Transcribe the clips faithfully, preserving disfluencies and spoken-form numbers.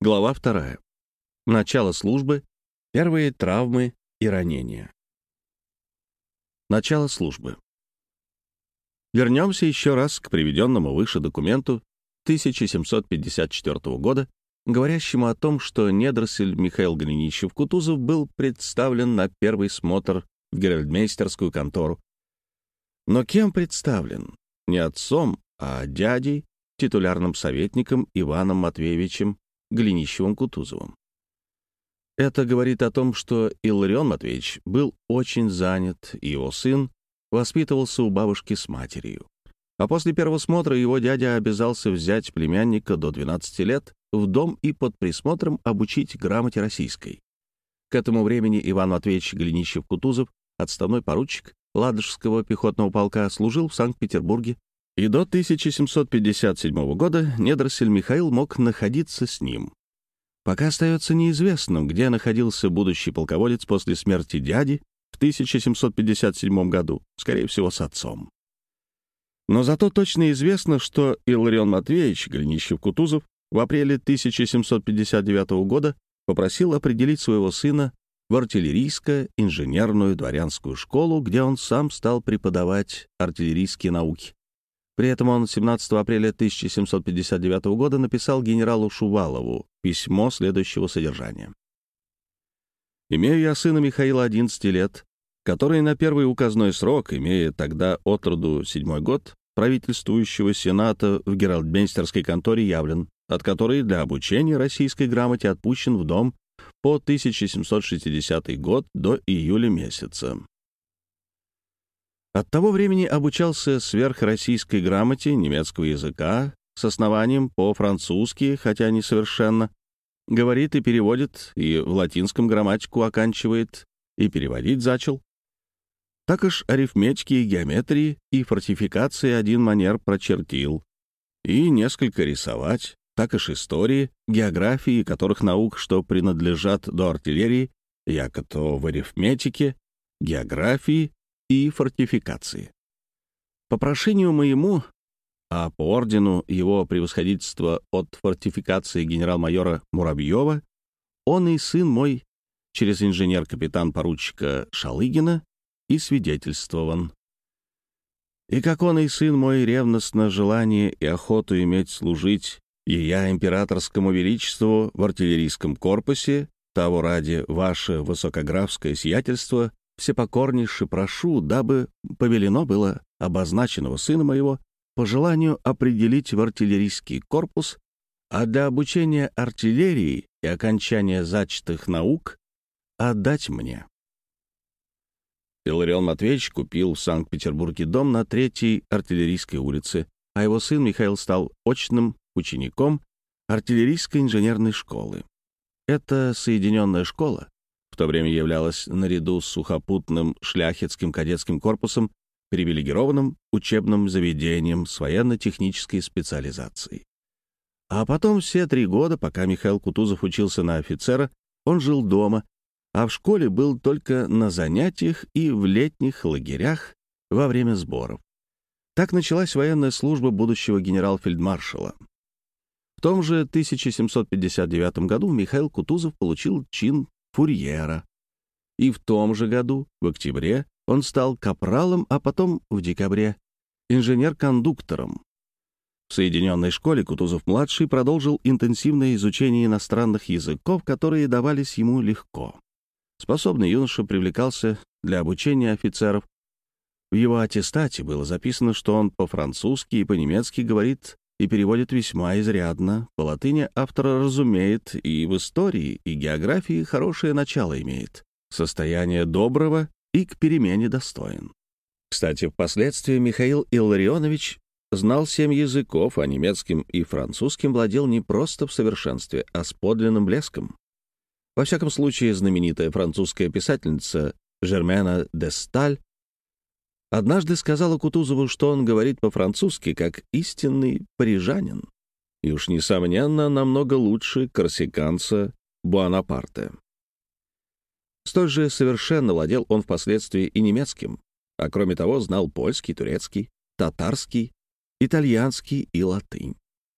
Глава вторая. Начало службы, первые травмы и ранения. Начало службы. Вернемся еще раз к приведенному выше документу тысяча семьсот пятьдесят четвёртого года, говорящему о том, что недоросль Михаил Голенищев-Кутузов был представлен на первый смотр в геральдмейстерскую контору. Но кем представлен? Не отцом, а дядей, титулярным советником Иваном Матвеевичем Голенищевым-Кутузовым. Это говорит о том, что Илларион Матвеевич был очень занят, и его сын воспитывался у бабушки с матерью. А после первого смотра его дядя обязался взять племянника до двенадцати лет в дом и под присмотром обучить грамоте российской. К этому времени Иван Матвеевич Голенищев-Кутузов, отставной поручик Ладожского пехотного полка, служил в Санкт-Петербурге, и до тысяча семьсот пятьдесят седьмого года недоросль Михаил мог находиться с ним. Пока остается неизвестным, где находился будущий полководец после смерти дяди в тысяча семьсот пятьдесят седьмом году, скорее всего, с отцом. Но зато точно известно, что Илларион Матвеевич Голенищев-Кутузов в апреле тысяча семьсот пятьдесят девятого года попросил определить своего сына в артиллерийско-инженерную дворянскую школу, где он сам стал преподавать артиллерийские науки. При этом он семнадцатого апреля тысяча семьсот пятьдесят девятого года написал генералу Шувалову письмо следующего содержания. «Имею я сына Михаила одиннадцати лет, который на первый указной срок, имея тогда от роду седьмой год, правительствующего сената в геральдмейстерской конторе явлен, от которой для обучения российской грамоте отпущен в дом по тысяча семьсот шестидесятый год до июля месяца. От того времени обучался сверхроссийской грамоте немецкого языка с основанием по-французски, хотя несовершенно, говорит и переводит, и в латинском грамматику оканчивает, и переводить зачал. Так уж арифметики и геометрии, и фортификации один манер прочертил, и несколько рисовать, так уж истории, географии, которых наук, что принадлежат до артиллерии, яко то в арифметике, географии и фортификации. По прошению моему, а по ордену его превосходительства от фортификации генерал-майора Муравьева, он и сын мой через инженер-капитан-поручика Шалыгина и свидетельствован. И как он и сын мой ревностно желание и охоту иметь служить ея императорскому величеству в артиллерийском корпусе, того ради ваше высокографское сиятельство всепокорнейше прошу, дабы повелено было обозначенного сына моего по желанию определить в артиллерийский корпус, а для обучения артиллерии и окончания зачатых наук отдать мне». Илларион Матвеевич купил в Санкт-Петербурге дом на Третьей артиллерийской улице, а его сын Михаил стал очным учеником артиллерийской инженерной школы. Эта соединенная школа в то время являлась наряду с сухопутным шляхетским кадетским корпусом привилегированным учебным заведением с военно-технической специализацией. А потом все три года, пока Михаил Кутузов учился на офицера, он жил дома, а в школе был только на занятиях и в летних лагерях во время сборов. Так началась военная служба будущего генерал-фельдмаршала. В том же тысяча семьсот пятьдесят девятом году Михаил Кутузов получил чин фурьера. И в том же году, в октябре, он стал капралом, а потом, в декабре, инженер-кондуктором. В Соединенной школе Кутузов-младший продолжил интенсивное изучение иностранных языков, которые давались ему легко. Способный юноша привлекался для обучения офицеров. В его аттестате было записано, что он по-французски и по-немецки говорит и переводит весьма изрядно, по латыни автора разумеет, и в истории, и географии хорошее начало имеет, состояние доброго и к перемене достоин. Кстати, впоследствии Михаил Илларионович знал семь языков, а немецким и французским владел не просто в совершенстве, а с подлинным блеском. Во всяком случае, знаменитая французская писательница Жермена де Сталь однажды сказала Кутузову, что он говорит по-французски как истинный парижанин, и уж, несомненно, намного лучше корсиканца Буанапарте. Столь же совершенно владел он впоследствии и немецким, а кроме того знал польский, турецкий, татарский, итальянский и латынь.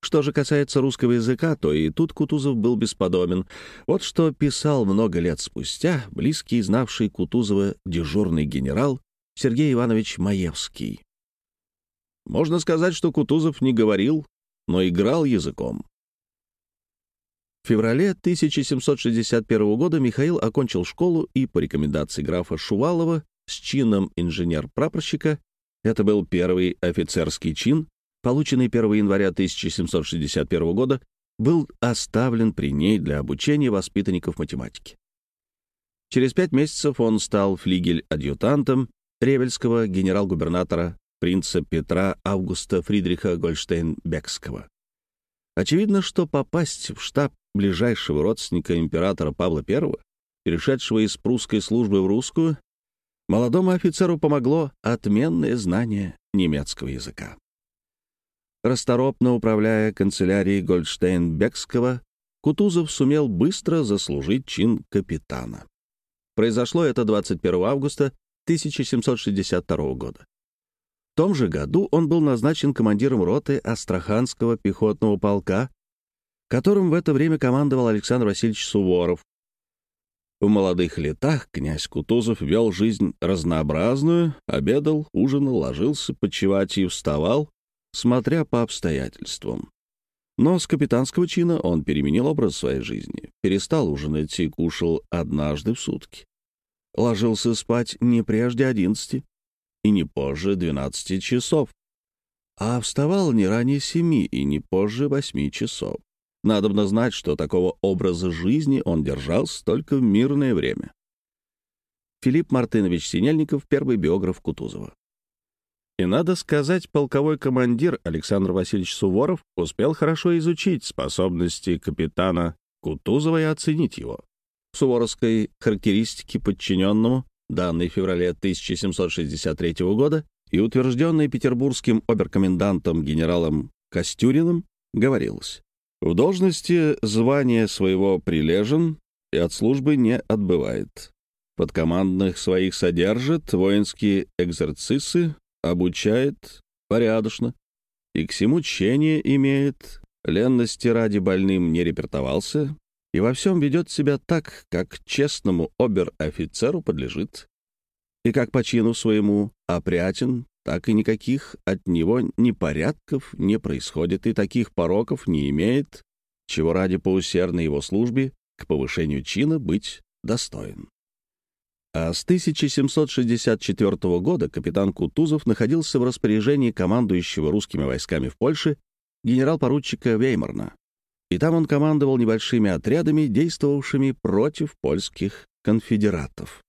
Что же касается русского языка, то и тут Кутузов был бесподобен. Вот что писал много лет спустя близкий, знавший Кутузова дежурный генерал Сергей Иванович Маевский. Можно сказать, что Кутузов не говорил, но играл языком. В феврале тысяча семьсот шестьдесят первого года Михаил окончил школу и по рекомендации графа Шувалова с чином инженер-прапорщика, это был первый офицерский чин, полученный первого января тысяча семьсот шестьдесят первого года, был оставлен при ней для обучения воспитанников математики. Через пять месяцев он стал флигель-адъютантом ревельского генерал-губернатора принца Петра Августа Фридриха Гольштейн-Бекского. Очевидно, что попасть в штаб ближайшего родственника императора Павла Первого, перешедшего из прусской службы в русскую, молодому офицеру помогло отменное знание немецкого языка. Расторопно управляя канцелярией Гольштейн-Бекского, Кутузов сумел быстро заслужить чин капитана. Произошло это двадцать первого августа тысяча семьсот шестьдесят второго года. В том же году он был назначен командиром роты Астраханского пехотного полка, которым в это время командовал Александр Васильевич Суворов. В молодых летах князь Кутузов вел жизнь разнообразную, обедал, ужинал, ложился почивать и вставал, смотря по обстоятельствам. Но с капитанского чина он переменил образ своей жизни, перестал ужинать и кушал однажды в сутки. Ложился спать не прежде одиннадцати и не позже двенадцати часов, а вставал не ранее семи и не позже восьми часов. Надобно знать, что такого образа жизни он держался только в мирное время. Филипп Мартынович Синельников, первый биограф Кутузова. И, надо сказать, полковой командир Александр Васильевич Суворов успел хорошо изучить способности капитана Кутузова и оценить его. В суворовской характеристике подчиненному, данной в феврале тысяча семьсот шестьдесят третьего года и утвержденной петербургским оберкомендантом генералом Костюриным, говорилось: в должности звания своего прилежен и от службы не отбывает. Подкомандных своих содержит, воинские экзерцисы обучает порядочно, и к всему чтение имеет, ленности ради больным не репертовался, и во всем ведет себя так, как честному обер-офицеру подлежит, и как по чину своему опрятен, так и никаких от него непорядков не происходит, и таких пороков не имеет, чего ради по усердной его службе к повышению чина быть достоин. А с тысяча семьсот шестьдесят четвертого года капитан Кутузов находился в распоряжении командующего русскими войсками в Польше генерал-поручика Веймарна, и там он командовал небольшими отрядами, действовавшими против польских конфедератов.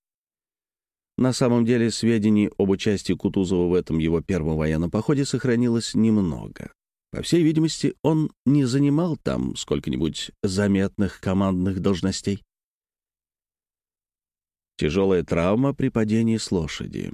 На самом деле сведений об участии Кутузова в этом его первом военном походе сохранилось немного. По всей видимости, он не занимал там сколько-нибудь заметных командных должностей. Тяжелая травма при падении с лошади.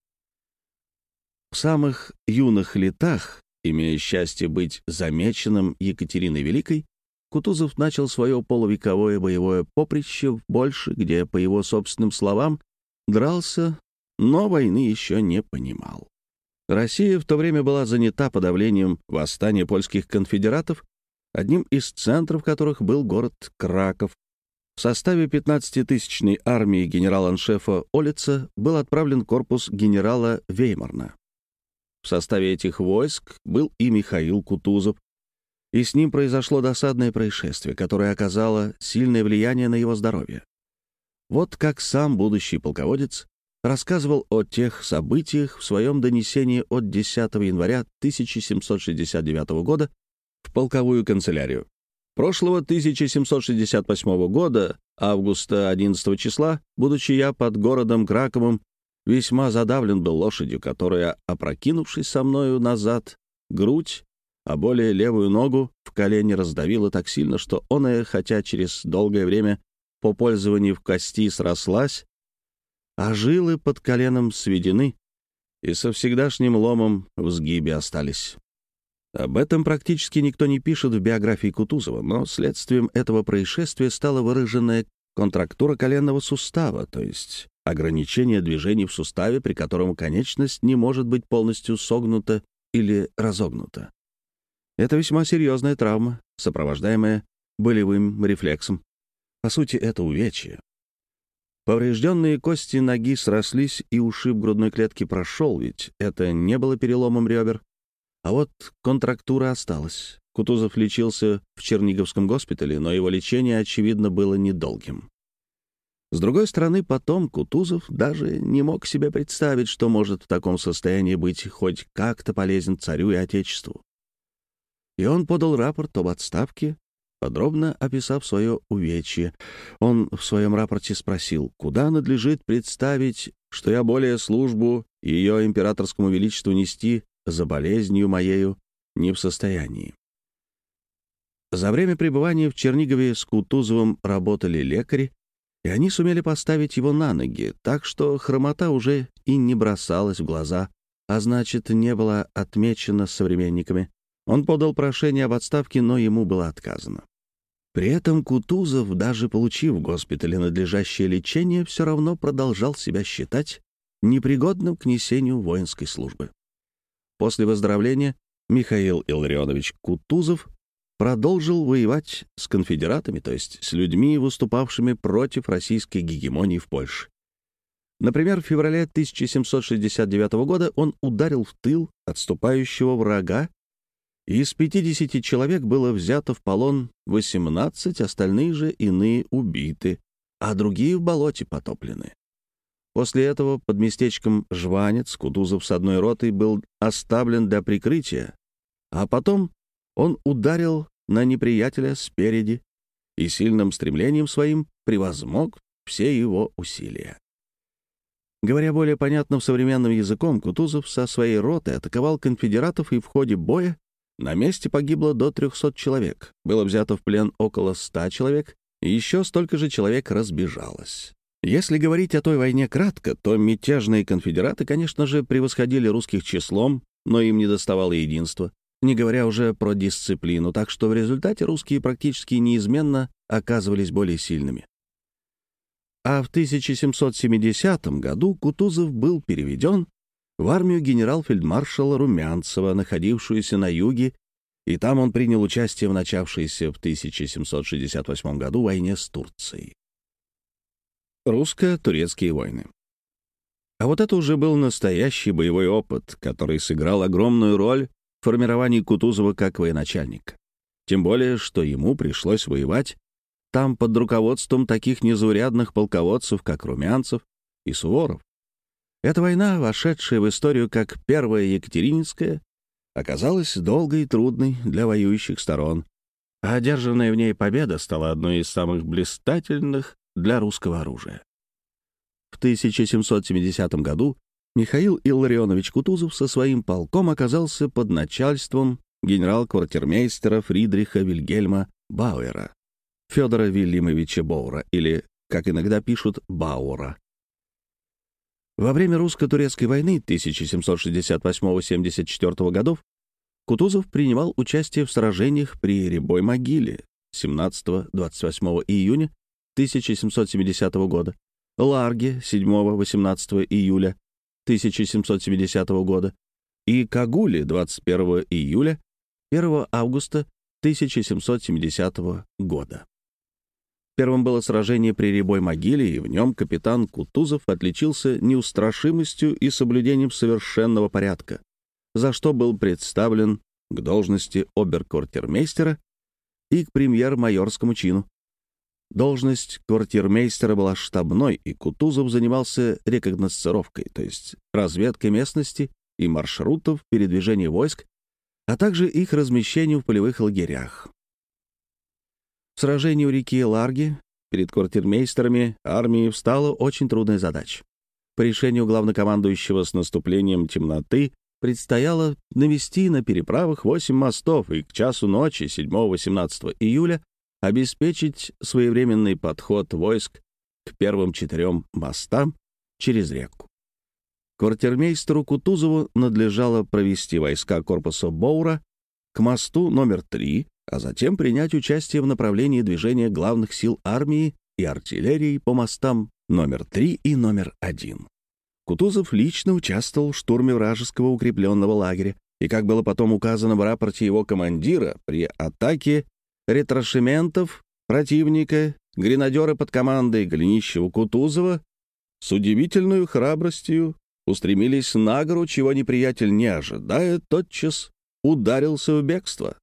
В самых юных летах, имея счастье быть замеченным Екатериной Великой, Кутузов начал свое полувековое боевое поприще в Польше, где, по его собственным словам, дрался, но войны еще не понимал. Россия в то время была занята подавлением восстания польских конфедератов, одним из центров которых был город Краков. В составе пятнадцатитысячной армии генерала-аншефа Олица был отправлен корпус генерала Веймарна. В составе этих войск был и Михаил Кутузов, и с ним произошло досадное происшествие, которое оказало сильное влияние на его здоровье. Вот как сам будущий полководец рассказывал о тех событиях в своем донесении от десятого января тысяча семьсот шестьдесят девятого года в полковую канцелярию. Прошлого тысяча семьсот шестьдесят восьмого года, августа одиннадцатого числа, будучи я под городом Краковым, весьма задавлен был лошадью, которая, опрокинувшись со мною назад, грудь, а более левую ногу в колени раздавила так сильно, что оная, хотя через долгое время по пользованию в кости срослась, а жилы под коленом сведены и со всегдашним ломом в сгибе остались. Об этом практически никто не пишет в биографии Кутузова, но следствием этого происшествия стала выраженная контрактура коленного сустава, то есть ограничение движений в суставе, при котором конечность не может быть полностью согнута или разогнута. Это весьма серьезная травма, сопровождаемая болевым рефлексом. По сути, это увечье. Поврежденные кости ноги срослись, и ушиб грудной клетки прошел, ведь это не было переломом ребер. А вот контрактура осталась. Кутузов лечился в Черниговском госпитале, но его лечение, очевидно, было недолгим. С другой стороны, потом Кутузов даже не мог себе представить, что может в таком состоянии быть хоть как-то полезен царю и отечеству. И он подал рапорт об отставке, подробно описав свое увечье. Он в своем рапорте спросил, куда надлежит представить, что я более службу ее императорскому величеству нести за болезнью моею не в состоянии. За время пребывания в Чернигове с Кутузовым работали лекари, и они сумели поставить его на ноги, так что хромота уже и не бросалась в глаза, а значит, не была отмечена современниками. Он подал прошение об отставке, но ему было отказано. При этом Кутузов, даже получив в госпитале надлежащее лечение, все равно продолжал себя считать непригодным к несению воинской службы. После выздоровления Михаил Илларионович Кутузов продолжил воевать с конфедератами, то есть с людьми, выступавшими против российской гегемонии в Польше. Например, в феврале тысяча семьсот шестьдесят девятого года он ударил в тыл отступающего врага, и из пятидесяти человек было взято в полон восемнадцать, остальные же иные убиты, а другие в болоте потоплены. После этого под местечком Жванец Кутузов с одной ротой был оставлен для прикрытия, а потом он ударил на неприятеля спереди и сильным стремлением своим превозмог все его усилия. Говоря более понятным современным языком, Кутузов со своей ротой атаковал конфедератов, и в ходе боя на месте погибло до трехсот человек, было взято в плен около ста человек, и еще столько же человек разбежалось. Если говорить о той войне кратко, то мятежные конфедераты, конечно же, превосходили русских числом, но им недоставало единства, не говоря уже про дисциплину, так что в результате русские практически неизменно оказывались более сильными. А в тысяча семьсот семидесятом году Кутузов был переведен в армию генерал-фельдмаршала Румянцева, находившуюся на юге, и там он принял участие в начавшейся в тысяча семьсот шестьдесят восьмом году войне с Турцией. Русско-турецкие войны. А вот это уже был настоящий боевой опыт, который сыграл огромную роль в формировании Кутузова как военачальника. Тем более, что ему пришлось воевать там под руководством таких незаурядных полководцев, как Румянцев и Суворов. Эта война, вошедшая в историю как Первая Екатерининская, оказалась долгой и трудной для воюющих сторон, а одержанная в ней победа стала одной из самых блистательных для русского оружия. В тысяча семьсот семидесятом году Михаил Илларионович Кутузов со своим полком оказался под начальством генерал-квартирмейстера Фридриха Вильгельма Бауэра, Федора Вильямовича Боура, или, как иногда пишут, Баура. Во время русско-турецкой войны тысяча семьсот шестьдесят восьмого — семьдесят четвёртого годов Кутузов принимал участие в сражениях при Рябой могиле семнадцатого — двадцать восьмого июня тысяча семьсот семидесятого года, Ларге седьмого — восемнадцатого июля тысяча семьсот семидесятого года и Кагуле двадцать первого июля — первого августа тысяча семьсот семидесятого года. Первым было сражение при Рябой могиле, и в нем капитан Кутузов отличился неустрашимостью и соблюдением совершенного порядка, за что был представлен к должности обер-квартирмейстера и к премьер-майорскому чину. Должность квартирмейстера была штабной, и Кутузов занимался рекогносцировкой, то есть разведкой местности и маршрутов передвижения войск, а также их размещением в полевых лагерях. В сражении у реки Ларги перед квартирмейстерами армии встала очень трудная задача. По решению главнокомандующего с наступлением темноты предстояло навести на переправах восемь мостов и к часу ночи седьмого — восемнадцатого июля обеспечить своевременный подход войск к первым четырем мостам через реку. Квартирмейстеру Кутузову надлежало провести войска корпуса Боура к мосту номер три, а затем принять участие в направлении движения главных сил армии и артиллерии по мостам номер три и номер один. Кутузов лично участвовал в штурме вражеского укрепленного лагеря, И, как было потом указано в рапорте его командира, при атаке ретрошементов противника гренадеры под командой Голенищева-Кутузова с удивительной храбростью устремились на гору, чего неприятель, не ожидая, тотчас ударился в бегство.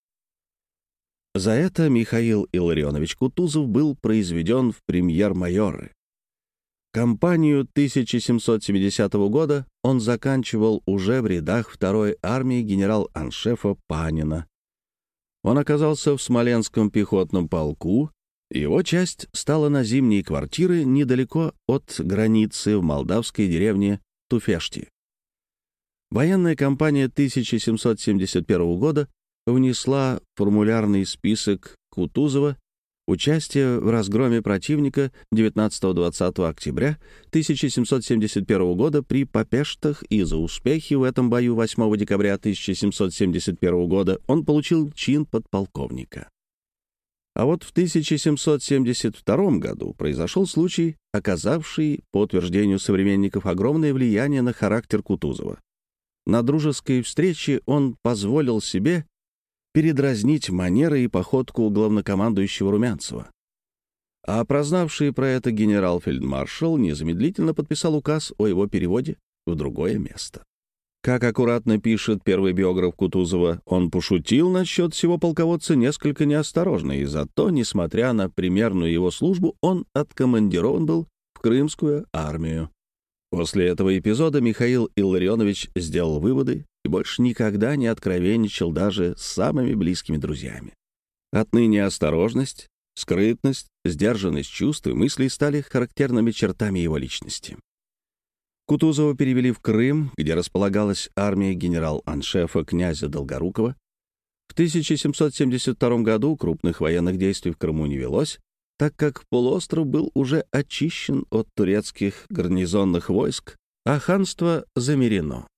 За это Михаил Илларионович Кутузов был произведен в премьер-майоры. Кампанию тысяча семьсот семидесятого года он заканчивал уже в рядах второй армии генерал-аншефа Панина. Он оказался в Смоленском пехотном полку, его часть стала на зимние квартиры недалеко от границы в молдавской деревне Туфешти. Военная кампания тысяча семьсот семьдесят первого года внесла в формулярный список Кутузова участие в разгроме противника девятнадцатого-двадцатого октября тысяча семьсот семьдесят первого года при Попештах, и за успехи в этом бою восьмого декабря тысяча семьсот семьдесят первого года он получил чин подполковника. А вот в тысяча семьсот семьдесят втором году произошел случай, оказавший, по утверждению современников, огромное влияние на характер Кутузова. На дружеской встрече он позволил себе передразнить манеры и походку главнокомандующего Румянцева. А прознавший про это генерал-фельдмаршал незамедлительно подписал указ о его переводе в другое место. Как аккуратно пишет первый биограф Кутузова, он пошутил насчет всего полководца несколько неосторожно, и зато, несмотря на примерную его службу, он откомандирован был в Крымскую армию. После этого эпизода Михаил Илларионович сделал выводы и больше никогда не откровенничал даже с самыми близкими друзьями. Отныне осторожность, скрытность, сдержанность чувств и мыслей стали характерными чертами его личности. Кутузова перевели в Крым, где располагалась армия генерал-аншефа князя Долгорукова. В тысяча семьсот семьдесят втором году крупных военных действий в Крыму не велось, так как полуостров был уже очищен от турецких гарнизонных войск, а ханство замерено.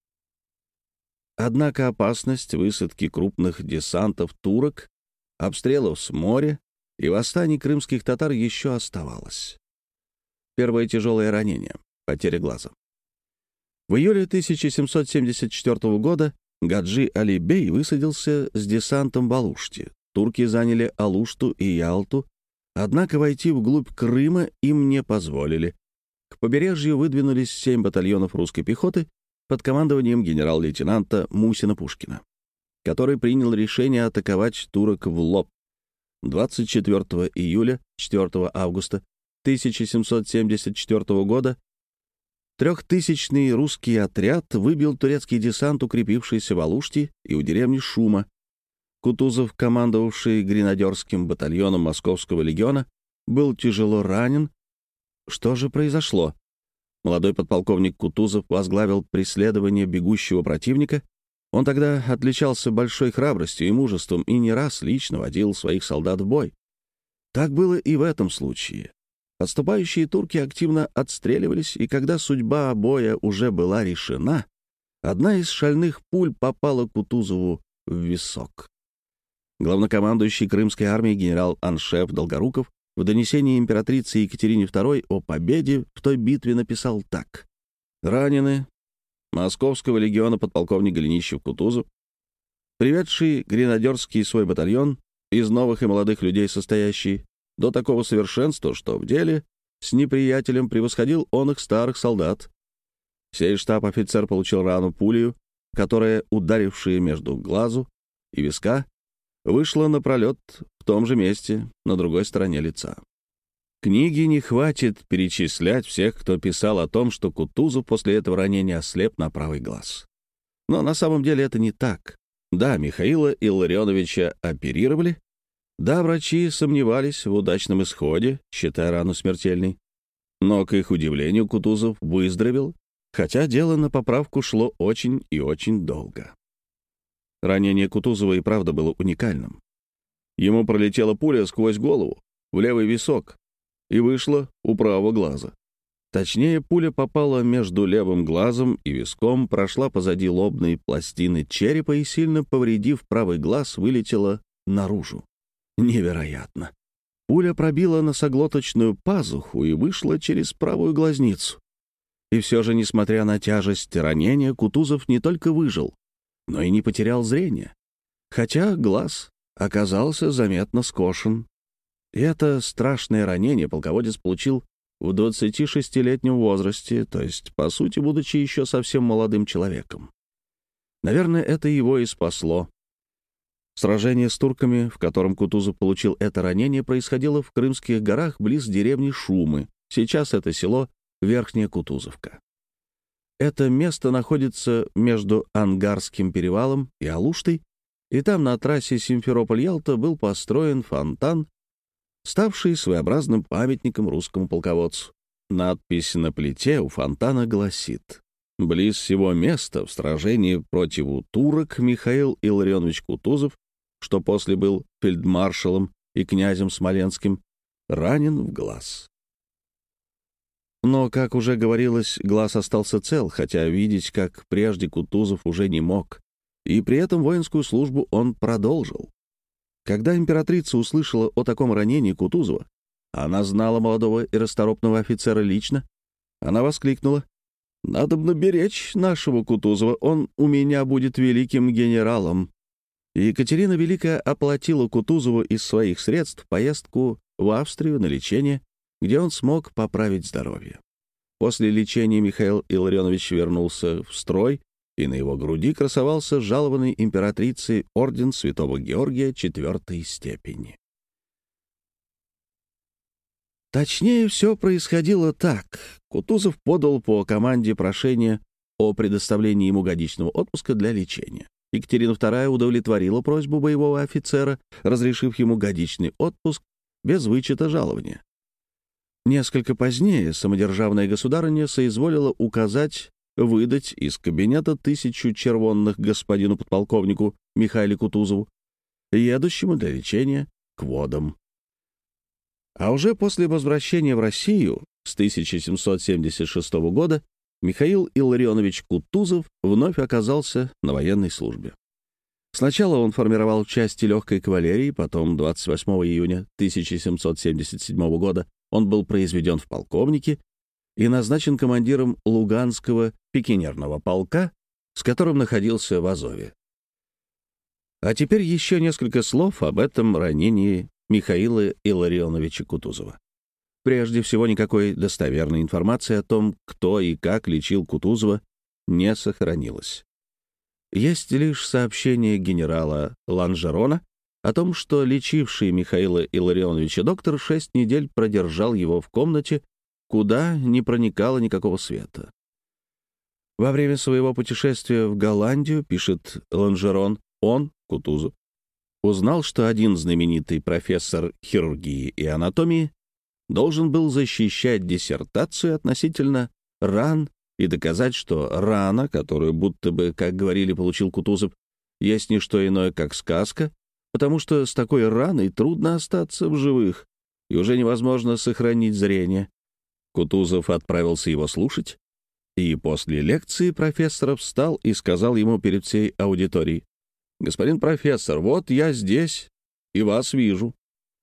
Однако опасность высадки крупных десантов турок, обстрелов с моря и восстаний крымских татар еще оставалась. Первое тяжелое ранение — потеря глаза. В июле тысяча семьсот семьдесят четвёртого года Гаджи Али-бей высадился с десантом в Алуште. Турки заняли Алушту и Ялту, однако войти вглубь Крыма им не позволили. К побережью выдвинулись семь батальонов русской пехоты под командованием генерал-лейтенанта Мусина-Пушкина, который принял решение атаковать турок в лоб. двадцать четвёртого июля — четвёртого августа тысяча семьсот семьдесят четвёртого года трехтысячный русский отряд выбил турецкий десант, укрепившийся в Алуште и у деревни Шума. Кутузов, командовавший гренадерским батальоном Московского легиона, был тяжело ранен. Что же произошло? Молодой подполковник Кутузов возглавил преследование бегущего противника. Он тогда отличался большой храбростью и мужеством и не раз лично водил своих солдат в бой. Так было и в этом случае. Отступающие турки активно отстреливались, и когда судьба боя уже была решена, одна из шальных пуль попала Кутузову в висок. Главнокомандующий Крымской армией генерал-аншеф Долгоруков в донесении императрице Екатерине второй о победе в той битве написал так: «Ранены Московского легиона подполковник Голенищев-Кутузов, приведший гренадерский свой батальон из новых и молодых людей состоящий до такого совершенства, что в деле с неприятелем превосходил он их старых солдат. Сей штаб-офицер получил рану пулею, которая, ударившая между глазу и виска, вышла напролет в том же месте, на другой стороне лица». Книги не хватит перечислять всех, кто писал о том, что Кутузов после этого ранения ослеп на правый глаз. Но на самом деле это не так. Да, Михаила Илларионовича оперировали. Да, врачи сомневались в удачном исходе, считая рану смертельной. Но, к их удивлению, Кутузов выздоровел, хотя дело на поправку шло очень и очень долго. Ранение Кутузова и правда было уникальным. Ему пролетела пуля сквозь голову, в левый висок, и вышла у правого глаза. Точнее, пуля попала между левым глазом и виском, прошла позади лобной пластины черепа и, сильно повредив правый глаз, вылетела наружу. Невероятно. Пуля пробила носоглоточную пазуху и вышла через правую глазницу. И все же, несмотря на тяжесть ранения, Кутузов не только выжил, но и не потерял зрение, хотя глаз оказался заметно скошен. И это страшное ранение полководец получил в двадцатишестилетнем возрасте, то есть, по сути, будучи еще совсем молодым человеком. Наверное, это его и спасло. Сражение с турками, в котором Кутузов получил это ранение, происходило в Крымских горах близ деревни Шумы. Сейчас это село Верхняя Кутузовка. Это место находится между Ангарским перевалом и Алуштой, и там на трассе Симферополь-Ялта был построен фонтан, ставший своеобразным памятником русскому полководцу. Надпись на плите у фонтана гласит: «Близ всего места в сражении против турок Михаил Илларионович Кутузов, что после был фельдмаршалом и князем Смоленским, ранен в глаз». Но, как уже говорилось, глаз остался цел, хотя видеть, как прежде, Кутузов уже не мог, и при этом воинскую службу он продолжил. Когда императрица услышала о таком ранении Кутузова, она знала молодого и расторопного офицера лично, она воскликнула: «Надобно беречь нашего Кутузова, он у меня будет великим генералом». И Екатерина Великая оплатила Кутузову из своих средств поездку в Австрию на лечение, где он смог поправить здоровье. После лечения Михаил Илларионович вернулся в строй, и на его груди красовался жалованный императрицей орден Святого Георгия четвертой степени. Точнее, все происходило так. Кутузов подал по команде прошение о предоставлении ему годичного отпуска для лечения. Екатерина вторая удовлетворила просьбу боевого офицера, разрешив ему годичный отпуск без вычета жалования. Несколько позднее самодержавная государыня соизволила указать выдать из кабинета тысячу червонных господину подполковнику Михаилу Кутузову, едущему для лечения к водам. А уже после возвращения в Россию с тысяча семьсот семьдесят шестого года Михаил Илларионович Кутузов вновь оказался на военной службе. Сначала он формировал части легкой кавалерии, потом двадцать восьмого июня тысяча семьсот семьдесят седьмого года он был произведен в полковники и назначен командиром Луганского пикинерного полка, с которым находился в Азове. А теперь еще несколько слов об этом ранении Михаила Илларионовича Кутузова. Прежде всего, никакой достоверной информации о том, кто и как лечил Кутузова, не сохранилось. Есть лишь сообщение генерала Ланжерона о том, что лечивший Михаила Илларионовича доктор шесть недель продержал его в комнате, куда не проникало никакого света. Во время своего путешествия в Голландию, пишет Ланжерон, он, Кутузов, узнал, что один знаменитый профессор хирургии и анатомии должен был защищать диссертацию относительно ран и доказать, что рана, которую будто бы, как говорили, получил Кутузов, есть не что иное, как сказка, потому что с такой раной трудно остаться в живых и уже невозможно сохранить зрение. Кутузов отправился его слушать, и после лекции профессор встал и сказал ему перед всей аудиторией: «Господин профессор, вот я здесь и вас вижу».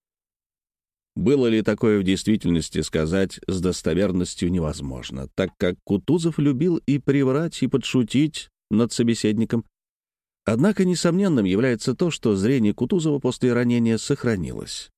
Было ли такое в действительности, сказать с достоверностью невозможно, так как Кутузов любил и приврать, и подшутить над собеседником. Однако несомненным является то, что зрение Кутузова после ранения сохранилось.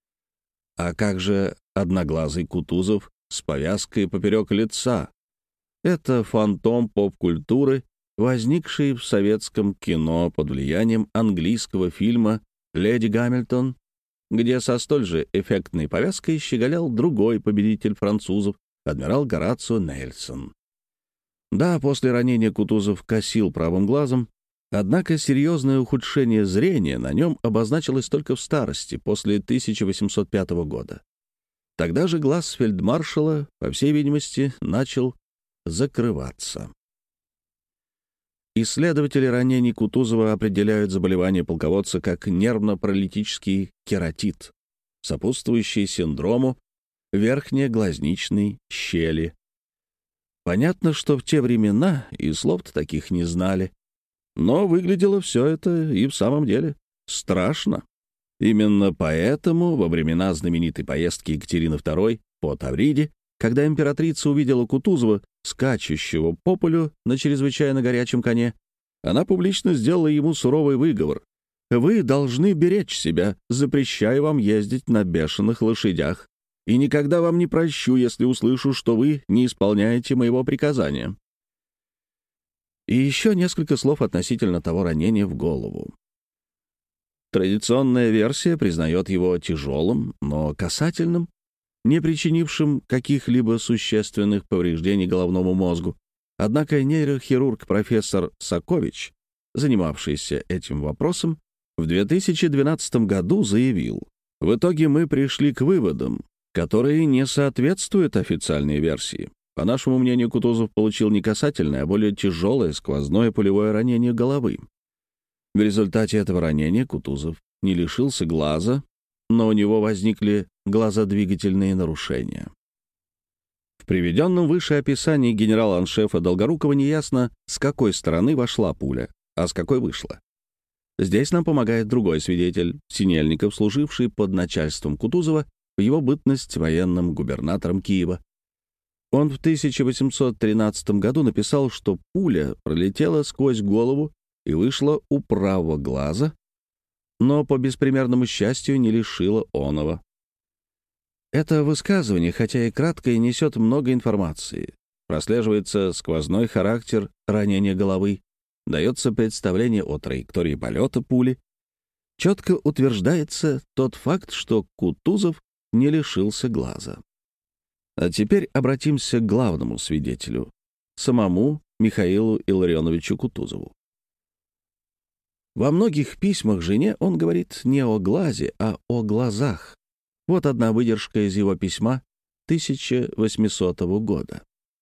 А как же одноглазый Кутузов с повязкой поперек лица? Это фантом поп-культуры, возникший в советском кино под влиянием английского фильма «Леди Гамильтон», где со столь же эффектной повязкой щеголял другой победитель французов, адмирал Горацио Нельсон. Да, после ранения Кутузов косил правым глазом, однако серьезное ухудшение зрения на нем обозначилось только в старости, после тысяча восемьсот пятого года. Тогда же глаз фельдмаршала, по всей видимости, начал закрываться. Исследователи ранений Кутузова определяют заболевание полководца как нервно-паралитический кератит, сопутствующий синдрому верхнеглазничной щели. Понятно, что в те времена и слов-то таких не знали, но выглядело все это и в самом деле страшно. Именно поэтому во времена знаменитой поездки Екатерины второй по Тавриде, когда императрица увидела Кутузова, скачущего по полю на чрезвычайно горячем коне, Она публично сделала ему суровый выговор. «Вы должны беречь себя, запрещая вам ездить на бешеных лошадях, и никогда вам не прощу, если услышу, что вы не исполняете моего приказания». И еще несколько слов относительно того ранения в голову. Традиционная версия признает его тяжелым, но касательным, не причинившим каких-либо существенных повреждений головному мозгу. Однако нейрохирург профессор Сакович, занимавшийся этим вопросом, в две тысячи двенадцатом году заявил: «В итоге мы пришли к выводам, которые не соответствуют официальной версии. По нашему мнению, Кутузов получил не касательное, а более тяжелое сквозное пулевое ранение головы. В результате этого ранения Кутузов не лишился глаза, но у него возникли глазодвигательные нарушения». В приведенном выше описании генерала-аншефа Долгорукова неясно, с какой стороны вошла пуля, а с какой вышла. Здесь нам помогает другой свидетель, Синельников, служивший под начальством Кутузова в его бытность военным губернатором Киева. Он в тысяча восемьсот тринадцатом году написал, что пуля пролетела сквозь голову и вышла у правого глаза, но по беспримерному счастью не лишила оного. Это высказывание, хотя и краткое, несет много информации. Прослеживается сквозной характер ранения головы, дается представление о траектории полета пули. Четко утверждается тот факт, что Кутузов не лишился глаза. А теперь обратимся к главному свидетелю, самому Михаилу Илларионовичу Кутузову. Во многих письмах жене он говорит не о глазе, а о глазах. Вот одна выдержка из его письма тысяча восьмисотого года.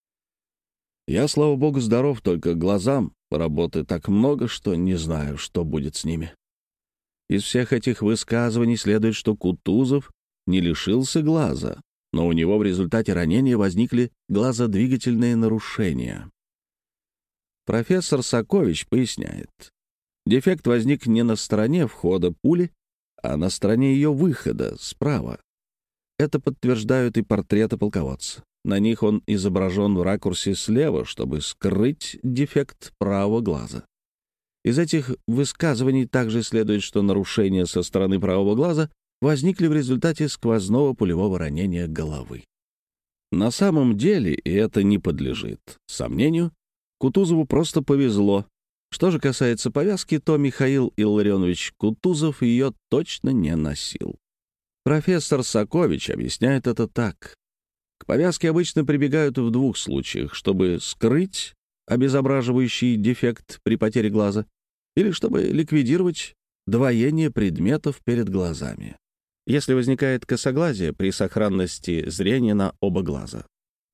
«Я, слава богу, здоров, только глазам работы так много, что не знаю, что будет с ними». Из всех этих высказываний следует, что Кутузов не лишился глаза, но у него в результате ранения возникли глазодвигательные нарушения. Профессор Сакович поясняет, дефект возник не на стороне входа пули, а на стороне ее выхода, справа. Это подтверждают и портреты полководца. На них он изображен в ракурсе слева, чтобы скрыть дефект правого глаза. Из этих высказываний также следует, что нарушения со стороны правого глаза возникли в результате сквозного пулевого ранения головы. На самом деле, и это не подлежит сомнению, Кутузову просто повезло. Что же касается повязки, то Михаил Илларионович Кутузов ее точно не носил. Профессор Сакович объясняет это так. К повязке обычно прибегают в двух случаях, чтобы скрыть обезображивающий дефект при потере глаза или чтобы ликвидировать двоение предметов перед глазами, если возникает косоглазие при сохранности зрения на оба глаза.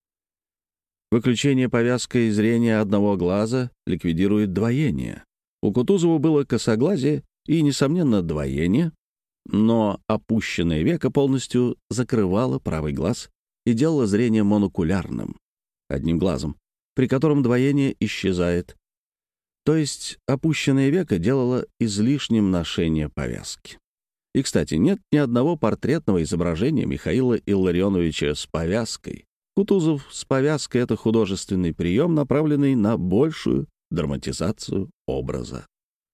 Выключение повязкой зрения одного глаза ликвидирует двоение. У Кутузова было косоглазие и, несомненно, двоение, но опущенное веко полностью закрывало правый глаз и делало зрение монокулярным, одним глазом, при котором двоение исчезает. То есть опущенное веко делало излишним ношение повязки. И, кстати, нет ни одного портретного изображения Михаила Илларионовича с повязкой. Кутузов с повязкой — это художественный прием, направленный на большую драматизацию образа.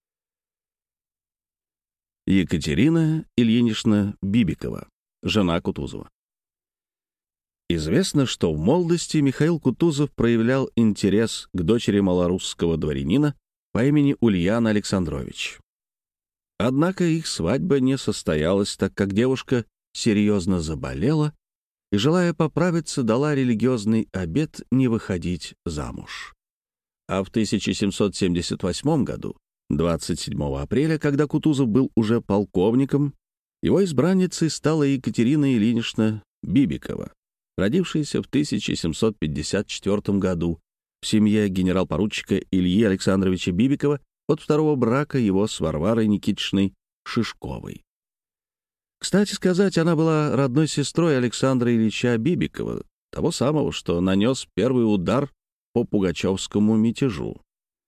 Екатерина Ильинична Бибикова, жена Кутузова. Известно, что в молодости Михаил Кутузов проявлял интерес к дочери малорусского дворянина по имени Ульяна Александрович. Однако их свадьба не состоялась, так как девушка серьезно заболела и, желая поправиться, дала религиозный обет не выходить замуж. А в тысяча семьсот семьдесят восьмом году, двадцать седьмого апреля, когда Кутузов был уже полковником, его избранницей стала Екатерина Ильинична Бибикова, родившаяся в тысяча семьсот пятьдесят четвёртом году в семье генерал-поручика Ильи Александровича Бибикова от второго брака его с Варварой Никитичной Шишковой. Кстати сказать, она была родной сестрой Александра Ильича Бибикова, того самого, что нанес первый удар по пугачевскому мятежу.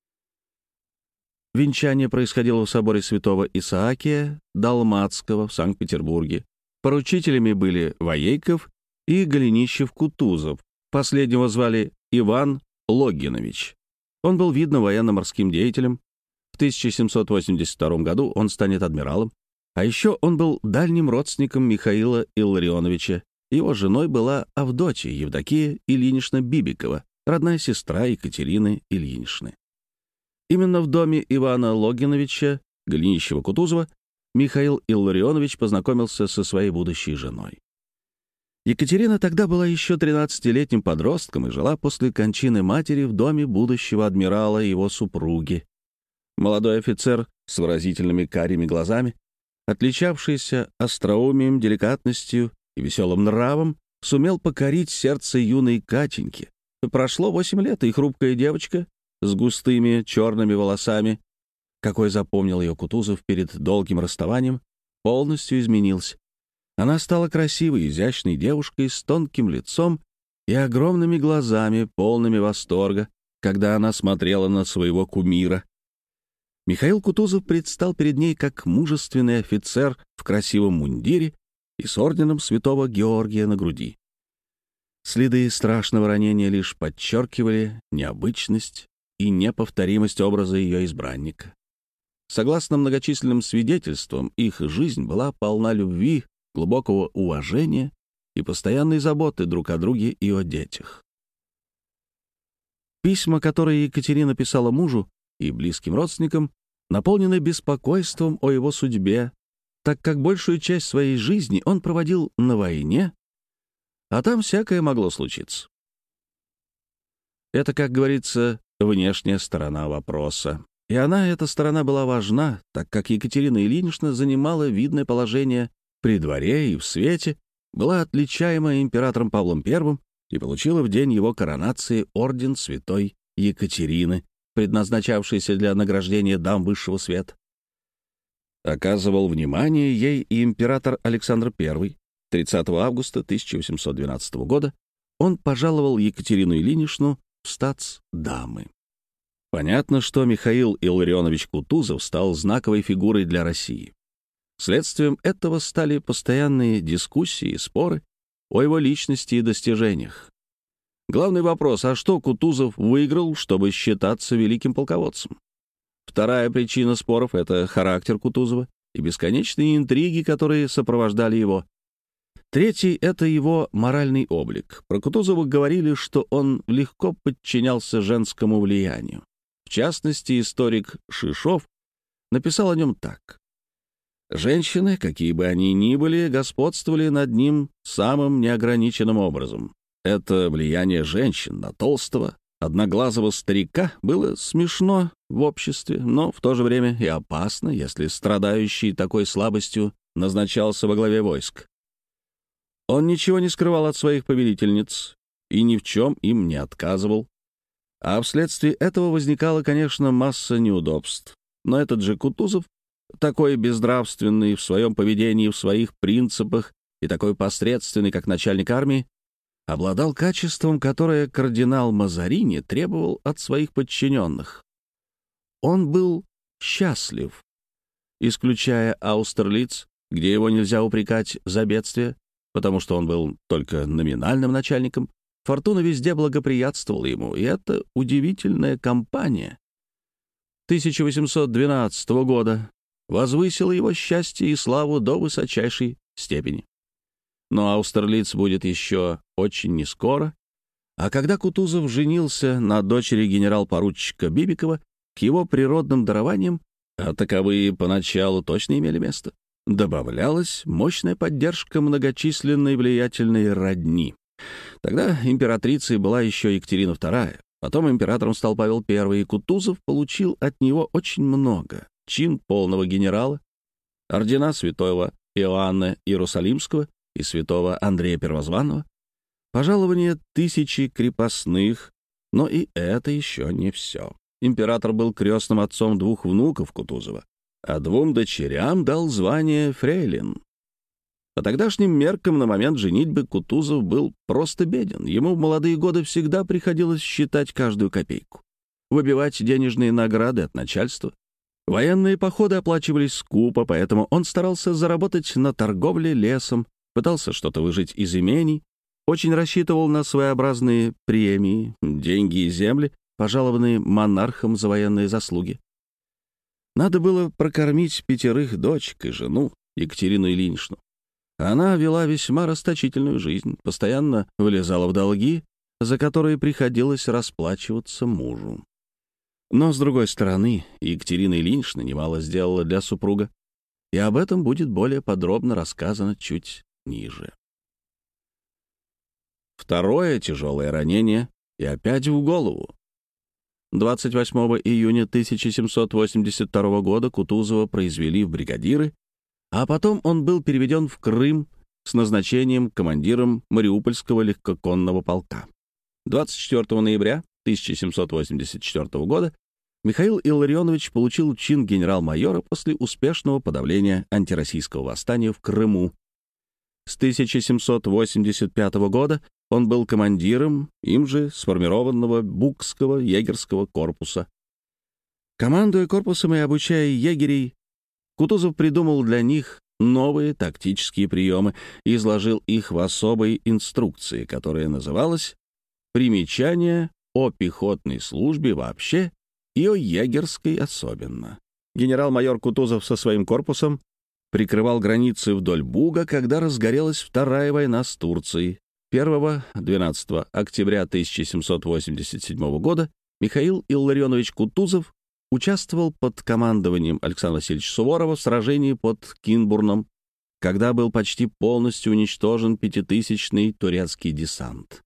Венчание происходило в соборе святого Исаакия Далматского в Санкт-Петербурге. Поручителями были Воейков и Голенищев-Кутузов. Последнего звали Иван Логинович. Он был видно военно-морским деятелем, тысяча семьсот восемьдесят втором году он станет адмиралом, а еще он был дальним родственником Михаила Илларионовича. Его женой была Авдотья Евдокия Ильинична Бибикова, родная сестра Екатерины Ильиничны. Именно в доме Ивана Логиновича Голенищева-Кутузова Михаил Илларионович познакомился со своей будущей женой. Екатерина тогда была еще тринадцатилетним подростком и жила после кончины матери в доме будущего адмирала и его супруги. Молодой офицер с выразительными карими глазами, отличавшийся остроумием, деликатностью и веселым нравом, сумел покорить сердце юной Катеньки. Прошло восемь лет, и хрупкая девочка с густыми черными волосами, какой запомнил ее Кутузов перед долгим расставанием, полностью изменился. Она стала красивой, изящной девушкой с тонким лицом и огромными глазами, полными восторга, когда она смотрела на своего кумира. Михаил Кутузов предстал перед ней как мужественный офицер в красивом мундире и с орденом святого Георгия на груди. Следы страшного ранения лишь подчеркивали необычность и неповторимость образа ее избранника. Согласно многочисленным свидетельствам, их жизнь была полна любви, глубокого уважения и постоянной заботы друг о друге и о детях. Письма, которые Екатерина писала мужу и близким родственникам, наполнены беспокойством о его судьбе, так как большую часть своей жизни он проводил на войне, а там всякое могло случиться. Это, как говорится, внешняя сторона вопроса. И она, эта сторона, была важна, так как Екатерина Ильинична занимала видное положение при дворе и в свете, была отличаема императором Павлом Первым и получила в день его коронации орден святой Екатерины, предназначавшийся для награждения дам высшего света. Оказывал внимание ей и император Александр Первый. тридцатого августа тысяча восемьсот двенадцатого года он пожаловал Екатерину Ильиничну в статс-дамы. Понятно, что Михаил Илларионович Кутузов стал знаковой фигурой для России. Следствием этого стали постоянные дискуссии и споры о его личности и достижениях. Главный вопрос: а что Кутузов выиграл, чтобы считаться великим полководцем? Вторая причина споров — это характер Кутузова и бесконечные интриги, которые сопровождали его. Третий — это его моральный облик. Про Кутузова говорили, что он легко подчинялся женскому влиянию. В частности, историк Шишов написал о нем так. Женщины, какие бы они ни были, господствовали над ним самым неограниченным образом. Это влияние женщин на толстого, одноглазого старика было смешно в обществе, но в то же время и опасно, если страдающий такой слабостью назначался во главе войск. Он ничего не скрывал от своих повелительниц и ни в чем им не отказывал. А вследствие этого возникала, конечно, масса неудобств. Но этот же Кутузов, такой безнравственный в своем поведении, в своих принципах и такой посредственный, как начальник армии, обладал качеством, которое кардинал Мазарини требовал от своих подчиненных. Он был счастлив, исключая Аустерлиц, где его нельзя упрекать за бедствие, потому что он был только номинальным начальником. Фортуна везде благоприятствовала ему, и это удивительная кампания тысяча восемьсот двенадцатого года возвысила его счастье и славу до высочайшей степени. Но Аустерлиц будет еще очень нескоро, а когда Кутузов женился на дочери генерал-поручика Бибикова, к его природным дарованиям, а таковые поначалу точно имели место, добавлялась мощная поддержка многочисленной влиятельной родни. Тогда императрицей была еще Екатерина Вторая, потом императором стал Павел Первый, и Кутузов получил от него очень много: чин полного генерала, ордена святого Иоанна Иерусалимского и святого Андрея Первозванного, пожалование тысячи крепостных, но и это еще не все. Император был крестным отцом двух внуков Кутузова, а двум дочерям дал звание фрейлин. По тогдашним меркам на момент женитьбы Кутузов был просто беден. Ему в молодые годы всегда приходилось считать каждую копейку, выбивать денежные награды от начальства. Военные походы оплачивались скупо, поэтому он старался заработать на торговле лесом, пытался что-то выжить из имений, очень рассчитывал на своеобразные премии, деньги и земли, пожалованные монархом за военные заслуги. Надо было прокормить пятерых дочек и жену, Екатерину Ильиничну. Она вела весьма расточительную жизнь, постоянно вылезала в долги, за которые приходилось расплачиваться мужу. Но, с другой стороны, Екатерина Ильинична немало сделала для супруга, и об этом будет более подробно рассказано чуть ниже. Второе тяжелое ранение, и опять в голову. двадцать восьмого июня тысяча семьсот восемьдесят второго года Кутузова произвели в бригадиры, а потом он был переведен в Крым с назначением командиром Мариупольского легкоконного полка. двадцать четвёртого ноября тысяча семьсот восемьдесят четвёртого года Михаил Илларионович получил чин генерал-майора после успешного подавления антироссийского восстания в Крыму. С тысяча семьсот восемьдесят пятого года он был командиром им же сформированного Букского егерского корпуса. Командуя корпусом и обучая егерей, Кутузов придумал для них новые тактические приемы и изложил их в особой инструкции, которая называлась «Примечание о пехотной службе вообще и о егерской особенно». Генерал-майор Кутузов со своим корпусом прикрывал границы вдоль Буга, когда разгорелась Вторая война с Турцией. первого-двенадцатого октября тысяча семьсот восемьдесят седьмого года Михаил Илларионович Кутузов участвовал под командованием Александра Васильевича Суворова в сражении под Кинбурном, когда был почти полностью уничтожен пятитысячный турецкий десант.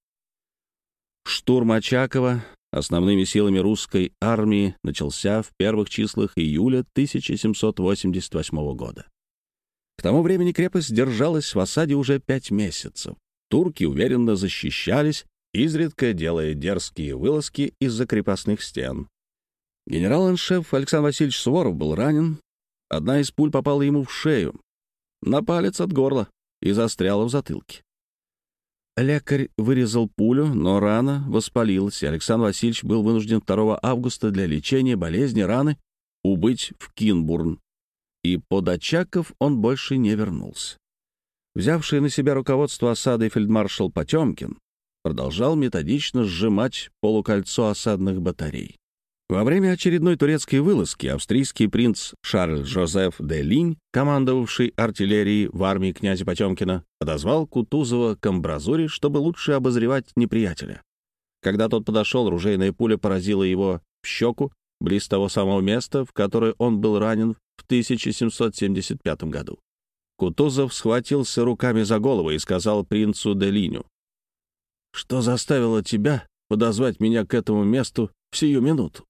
Штурм Очакова основными силами русской армии начался в первых числах июля тысяча семьсот восемьдесят восьмого года. К тому времени крепость держалась в осаде уже пять месяцев. Турки уверенно защищались, изредка делая дерзкие вылазки из-за крепостных стен. Генерал-аншеф Александр Васильевич Суворов был ранен. Одна из пуль попала ему в шею, на палец от горла, и застряла в затылке. Лекарь вырезал пулю, но рана воспалилась, и Александр Васильевич был вынужден второго августа для лечения болезни раны убыть в Кинбурн, и под Очаков он больше не вернулся. Взявший на себя руководство осадой фельдмаршал Потемкин продолжал методично сжимать полукольцо осадных батарей. Во время очередной турецкой вылазки австрийский принц Шарль Жозеф де Линь, командовавший артиллерией в армии князя Потемкина, подозвал Кутузова к амбразуре, чтобы лучше обозревать неприятеля. Когда тот подошел, ружейная пуля поразила его в щеку, близ того самого места, в которое он был ранен в тысяча семьсот семьдесят пятом году. Кутузов схватился руками за голову и сказал принцу де Линю: «Что заставило тебя подозвать меня к этому месту в сию минуту?»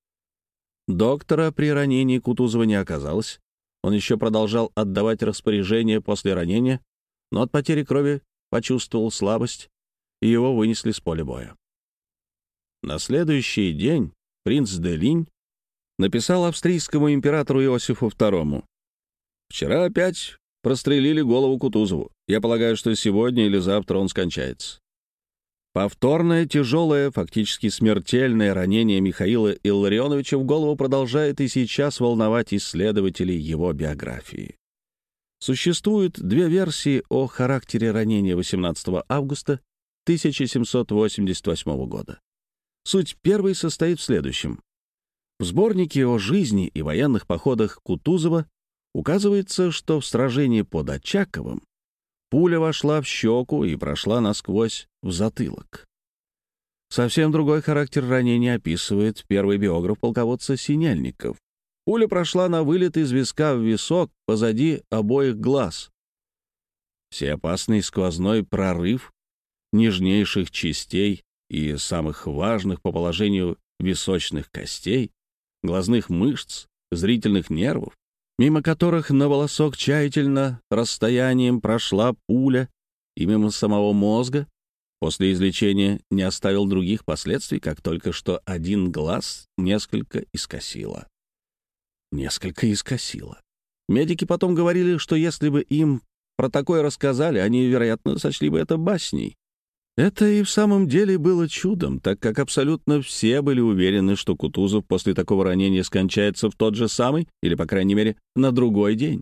Доктора при ранении Кутузова не оказалось. Он еще продолжал отдавать распоряжения после ранения, но от потери крови почувствовал слабость, и его вынесли с поля боя. На следующий день принц де Линь написал австрийскому императору Иосифу второму: «Вчера опять прострелили голову Кутузову. Я полагаю, что сегодня или завтра он скончается». Повторное, тяжелое, фактически смертельное ранение Михаила Илларионовича в голову продолжает и сейчас волновать исследователей его биографии. Существуют две версии о характере ранения восемнадцатого августа тысяча семьсот восемьдесят восьмого года. Суть первой состоит в следующем. В сборнике о жизни и военных походах Кутузова указывается, что в сражении под Очаковым пуля вошла в щеку и прошла насквозь в затылок. Совсем другой характер ранения описывает первый биограф полководца Синельников. Пуля прошла на вылет из виска в висок позади обоих глаз. Всеопасный сквозной прорыв нежнейших частей и самых важных по положению височных костей, глазных мышц, зрительных нервов, мимо которых на волосок тщательно расстоянием прошла пуля, и мимо самого мозга, после излечения не оставил других последствий, как только что один глаз несколько искосило. Несколько искосило. Медики потом говорили, что если бы им про такое рассказали, они, вероятно, сочли бы это басней. Это и в самом деле было чудом, так как абсолютно все были уверены, что Кутузов после такого ранения скончается в тот же самый, или, по крайней мере, на другой день.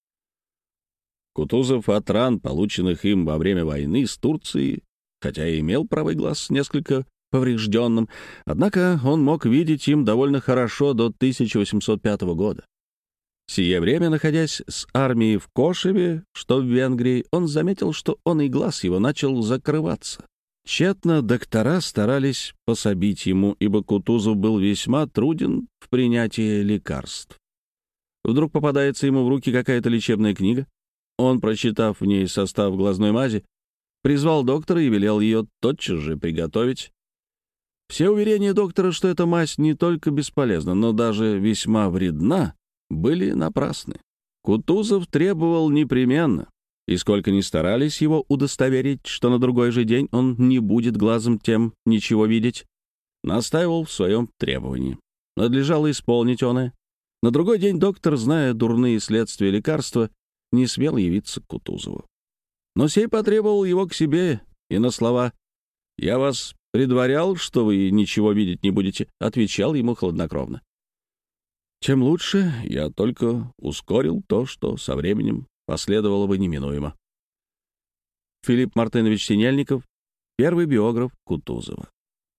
Кутузов от ран, полученных им во время войны с Турцией, хотя и имел правый глаз несколько поврежденным, однако он мог видеть им довольно хорошо до тысяча восемьсот пятого года. Сие время, находясь с армией в Кошеве, что в Венгрии, он заметил, что он и глаз его начал закрываться. Тщетно доктора старались пособить ему, ибо Кутузов был весьма труден в принятии лекарств. Вдруг попадается ему в руки какая-то лечебная книга. Он, прочитав в ней состав глазной мази, призвал доктора и велел ее тотчас же приготовить. Все уверения доктора, что эта мазь не только бесполезна, но даже весьма вредна, были напрасны. Кутузов требовал непременно, и сколько ни старались его удостоверить, что на другой же день он не будет глазом тем ничего видеть, настаивал в своем требовании. Надлежало исполнить оное. На другой день доктор, зная дурные следствия лекарства, не смел явиться к Кутузову. Но сей потребовал его к себе, и на слова «Я вас предварял, что вы ничего видеть не будете», отвечал ему хладнокровно. Чем лучше, я только ускорил то, что со временем последовало бы неминуемо. Филипп Мартынович Синельников, первый биограф Кутузова.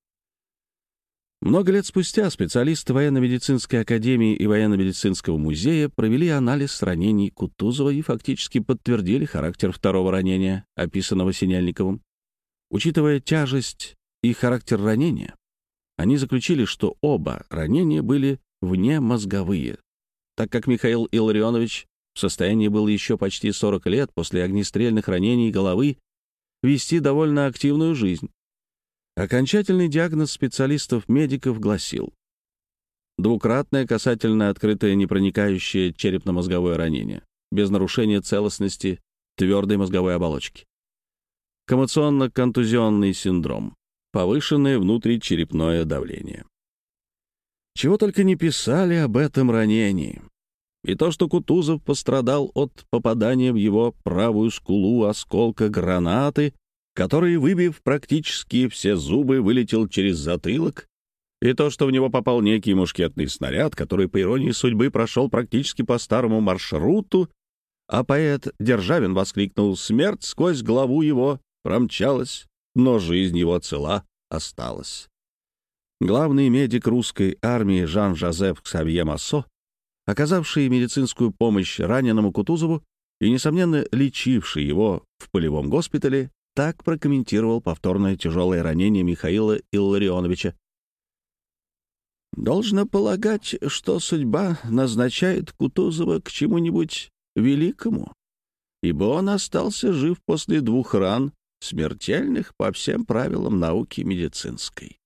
Много лет спустя специалисты военно-медицинской академии и военно-медицинского музея провели анализ ранений Кутузова и фактически подтвердили характер второго ранения, описанного Синельниковым. Учитывая тяжесть и характер ранения, они заключили, что оба ранения были внемозговые, так как Михаил Илларионович в состоянии был еще почти сорок лет после огнестрельных ранений головы вести довольно активную жизнь. Окончательный диагноз специалистов-медиков гласил: двукратное касательно открытое непроникающее черепно-мозговое ранение, без нарушения целостности твердой мозговой оболочки. Коммоционно-контузионный синдром, повышенное внутричерепное давление. Чего только не писали об этом ранении. И то, что Кутузов пострадал от попадания в его правую скулу осколка гранаты, который, выбив практически все зубы, вылетел через затылок, и то, что в него попал некий мушкетный снаряд, который, по иронии судьбы, прошел практически по старому маршруту, а поэт Державин воскликнул: «Смерть сквозь главу его промчалась, но жизнь его цела осталась». Главный медик русской армии Жан-Жозеф Ксавье Массо, оказавший медицинскую помощь раненому Кутузову и, несомненно, лечивший его в полевом госпитале, так прокомментировал повторное тяжелое ранение Михаила Илларионовича. «Должно полагать, что судьба назначает Кутузова к чему-нибудь великому, ибо он остался жив после двух ран, смертельных по всем правилам науки медицинской».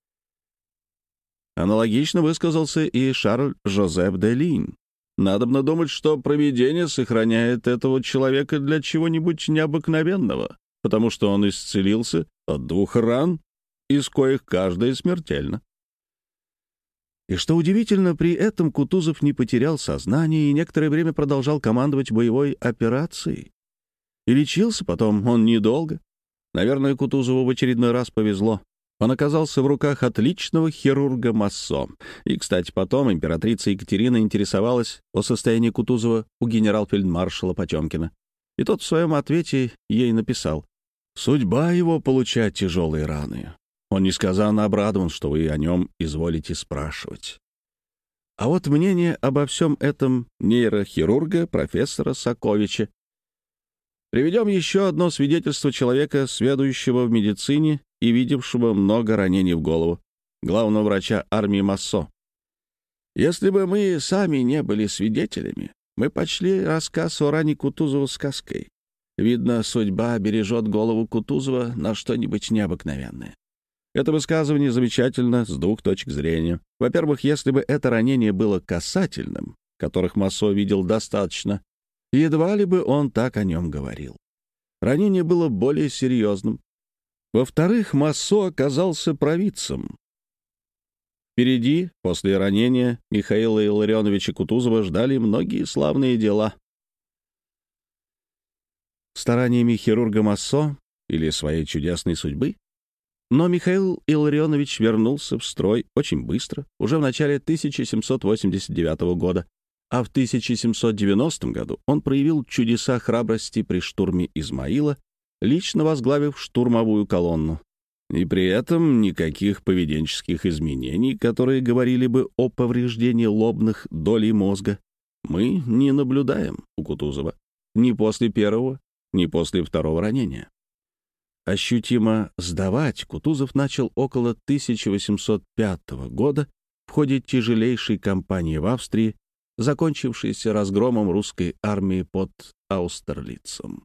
Аналогично высказался и Шарль Жозеф де Линь. «Надобно думать, что провидение сохраняет этого человека для чего-нибудь необыкновенного, потому что он исцелился от двух ран, из коих каждая смертельна». И что удивительно, при этом Кутузов не потерял сознание и некоторое время продолжал командовать боевой операцией. И лечился потом он недолго. Наверное, Кутузову в очередной раз повезло. Он оказался в руках отличного хирурга Массо. И, кстати, потом императрица Екатерина интересовалась о состоянии Кутузова у генерал-фельдмаршала Потемкина. И тот в своем ответе ей написал: «Судьба его получать тяжелые раны. Он несказанно обрадован, что вы о нем изволите спрашивать». А вот мнение обо всем этом нейрохирурга профессора Саковича. Приведем еще одно свидетельство человека, сведущего в медицине и видевшего много ранений в голову, главного врача армии Массо. «Если бы мы сами не были свидетелями, мы почли рассказ о ране Кутузова сказкой. Видно, судьба бережет голову Кутузова на что-нибудь необыкновенное». Это высказывание замечательно с двух точек зрения. Во-первых, если бы это ранение было касательным, которых Массо видел достаточно, едва ли бы он так о нем говорил. Ранение было более серьезным. Во-вторых, Массо оказался провидцем. Впереди, после ранения, Михаила Илларионовича Кутузова ждали многие славные дела. Стараниями хирурга Массо или своей чудесной судьбы. Но Михаил Илларионович вернулся в строй очень быстро, уже в начале тысяча семьсот восемьдесят девятого года, а в тысяча семьсот девяностом году он проявил чудеса храбрости при штурме Измаила, лично возглавив штурмовую колонну. И при этом никаких поведенческих изменений, которые говорили бы о повреждении лобных долей мозга, мы не наблюдаем у Кутузова ни после первого, ни после второго ранения. Ощутимо сдавать Кутузов начал около тысяча восемьсот пятого года в ходе тяжелейшей кампании в Австрии, закончившейся разгромом русской армии под Аустерлицем.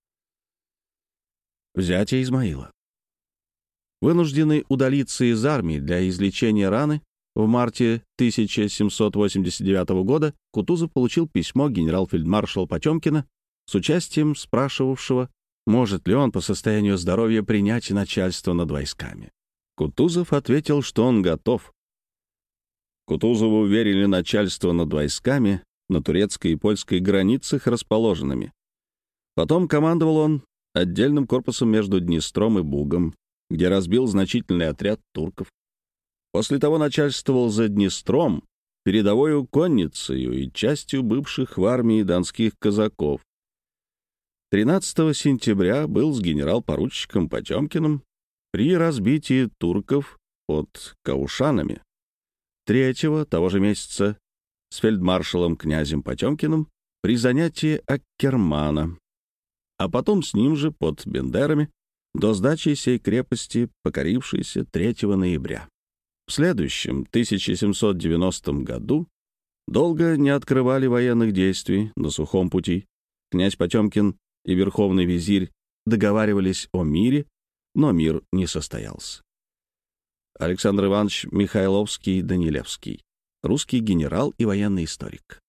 Взятие Измаила. Вынужденный удалиться из армии для излечения раны, в марте тысяча семьсот восемьдесят девятого года Кутузов получил письмо генерал-фельдмаршала Потемкина с участием спрашивавшего, может ли он по состоянию здоровья принять начальство над войсками. Кутузов ответил, что он готов. Кутузову верили начальство над войсками на турецкой и польской границах расположенными. Потом командовал он отдельным корпусом между Днестром и Бугом, где разбил значительный отряд турков. После того начальствовал за Днестром передовою конницею и частью бывших в армии донских казаков. тринадцатого сентября был с генерал-поручиком Потемкиным при разбитии турков под Каушанами. Третьего того же месяца с фельдмаршалом князем Потемкиным при занятии Аккермана, а потом с ним же под Бендерами до сдачи сей крепости, покорившейся третьего ноября. В следующем, тысяча семьсот девяностом году, долго не открывали военных действий на сухом пути. Князь Потемкин и верховный визирь договаривались о мире, но мир не состоялся. Александр Иванович Михайловский-Данилевский, русский генерал и военный историк.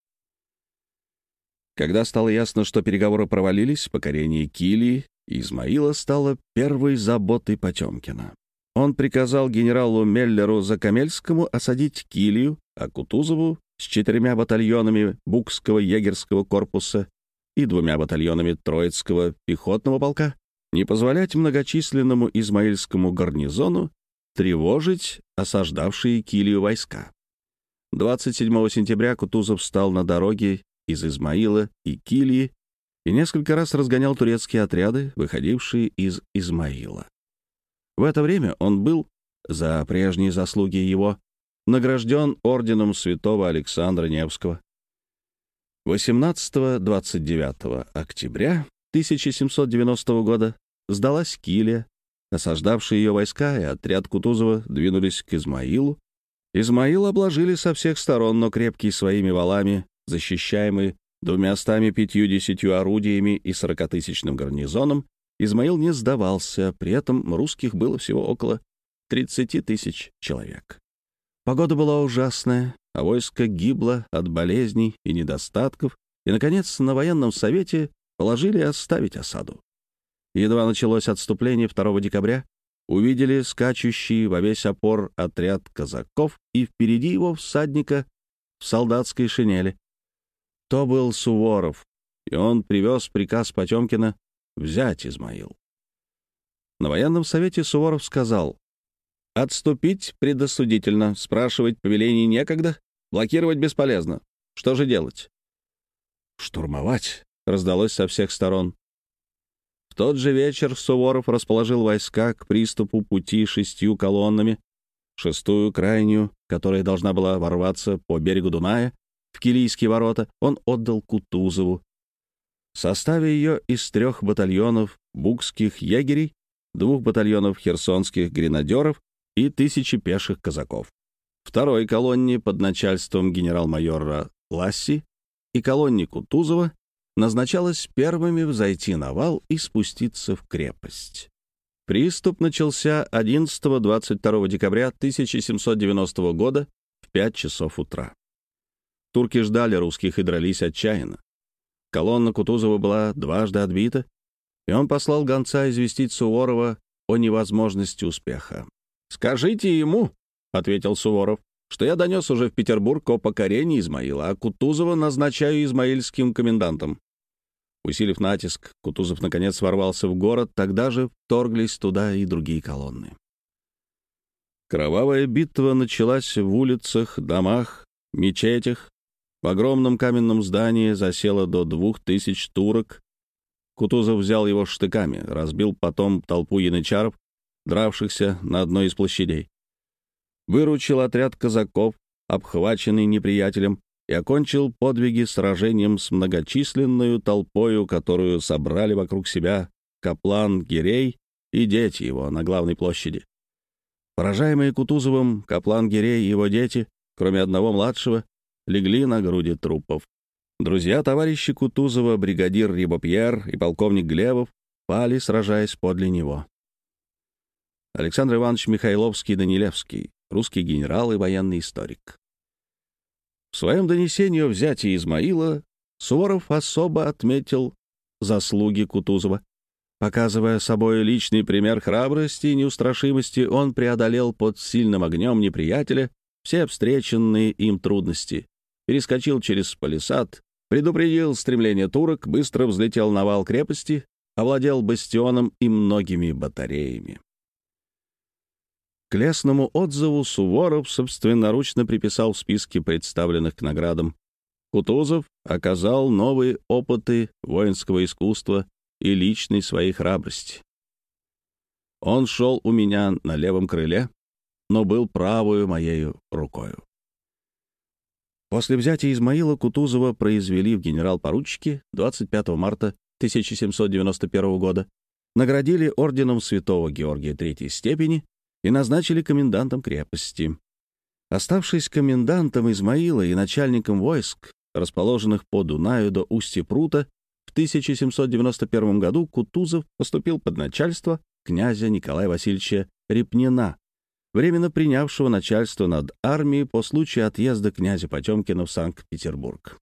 Когда стало ясно, что переговоры провалились, покорение Килии и Измаила стало первой заботой Потемкина. Он приказал генералу Меллеру Закамельскому осадить Килию, а Кутузову с четырьмя батальонами Букского егерского корпуса и двумя батальонами Троицкого пехотного полка не позволять многочисленному измаильскому гарнизону тревожить осаждавшие Килию войска. двадцать седьмого сентября Кутузов встал на дороге из Измаила и Килии и несколько раз разгонял турецкие отряды, выходившие из Измаила. В это время он был, за прежние заслуги его, награжден орденом святого Александра Невского. восемнадцатого-двадцать девятого октября тысяча семьсот девяностого года сдалась Килия. Осаждавшие ее войска и отряд Кутузова двинулись к Измаилу. Измаил обложили со всех сторон, но крепкий своими валами, защищаемый двумястами пятьюдесятью орудиями и сорокатысячным гарнизоном, Измаил не сдавался, при этом русских было всего около тридцати тысяч человек. Погода была ужасная, а войско гибло от болезней и недостатков, и, наконец, на военном совете положили оставить осаду. Едва началось отступление второго декабря, увидели скачущий во весь опор отряд казаков и впереди его всадника в солдатской шинели. То был Суворов, и он привез приказ Потемкина взять Измаил. На военном совете Суворов сказал: «Отступить предосудительно, спрашивать повелений некогда, блокировать бесполезно. Что же делать?» «Штурмовать», — раздалось со всех сторон. В тот же вечер Суворов расположил войска к приступу пути шестью колоннами, шестую крайнюю, которая должна была ворваться по берегу Дуная в Килийские ворота, он отдал Кутузову. В составе ее из трех батальонов букских егерей, двух батальонов херсонских гренадеров и тысячи пеших казаков. Второй колонне под начальством генерал-майора Ласси и колонне Кутузова назначалось первыми взойти на вал и спуститься в крепость. Приступ начался одиннадцатого-двадцать второго декабря тысяча семьсот девяностого года в пять часов утра. Турки ждали русских и дрались отчаянно. Колонна Кутузова была дважды отбита, и он послал гонца известить Суворова о невозможности успеха. «Скажите ему, — ответил Суворов, — что я донес уже в Петербург о покорении Измаила, а Кутузова назначаю измаильским комендантом». Усилив натиск, Кутузов наконец ворвался в город, тогда же вторглись туда и другие колонны. Кровавая битва началась в улицах, домах, мечетях. В огромном каменном здании засело до двух тысяч турок. Кутузов взял его штыками, разбил потом толпу янычаров, дравшихся на одной из площадей. Выручил отряд казаков, обхваченный неприятелем, и окончил подвиги сражением с многочисленную толпою, которую собрали вокруг себя каплан Гирей и дети его на главной площади. Поражаемые Кутузовым, каплан Гирей и его дети, кроме одного младшего, легли на груди трупов. Друзья-товарищи Кутузова, бригадир Рибопьер и полковник Глебов, пали, сражаясь подле него. Александр Иванович Михайловский-Данилевский, русский генерал и военный историк. В своем донесении о взятии Измаила Суворов особо отметил заслуги Кутузова. Показывая собой личный пример храбрости и неустрашимости, он преодолел под сильным огнем неприятеля все встреченные им трудности, перескочил через палисад, предупредил стремление турок, быстро взлетел на вал крепости, овладел бастионом и многими батареями. К лестному отзыву Суворов собственноручно приписал в списке представленных к наградам: Кутузов оказал новые опыты воинского искусства и личной своей храбрости. Он шел у меня на левом крыле, но был правою моею рукою. После взятия Измаила Кутузова произвели в генерал-поручики двадцать пятого марта тысяча семьсот девяносто первого года, наградили орденом Святого Георгия третьей степени и назначили комендантом крепости. Оставшись комендантом Измаила и начальником войск, расположенных по Дунаю до устья Прута, в тысяча семьсот девяносто первом году Кутузов поступил под начальство князя Николая Васильевича Репнина, временно принявшего начальство над армией по случаю отъезда князя Потемкина в Санкт-Петербург.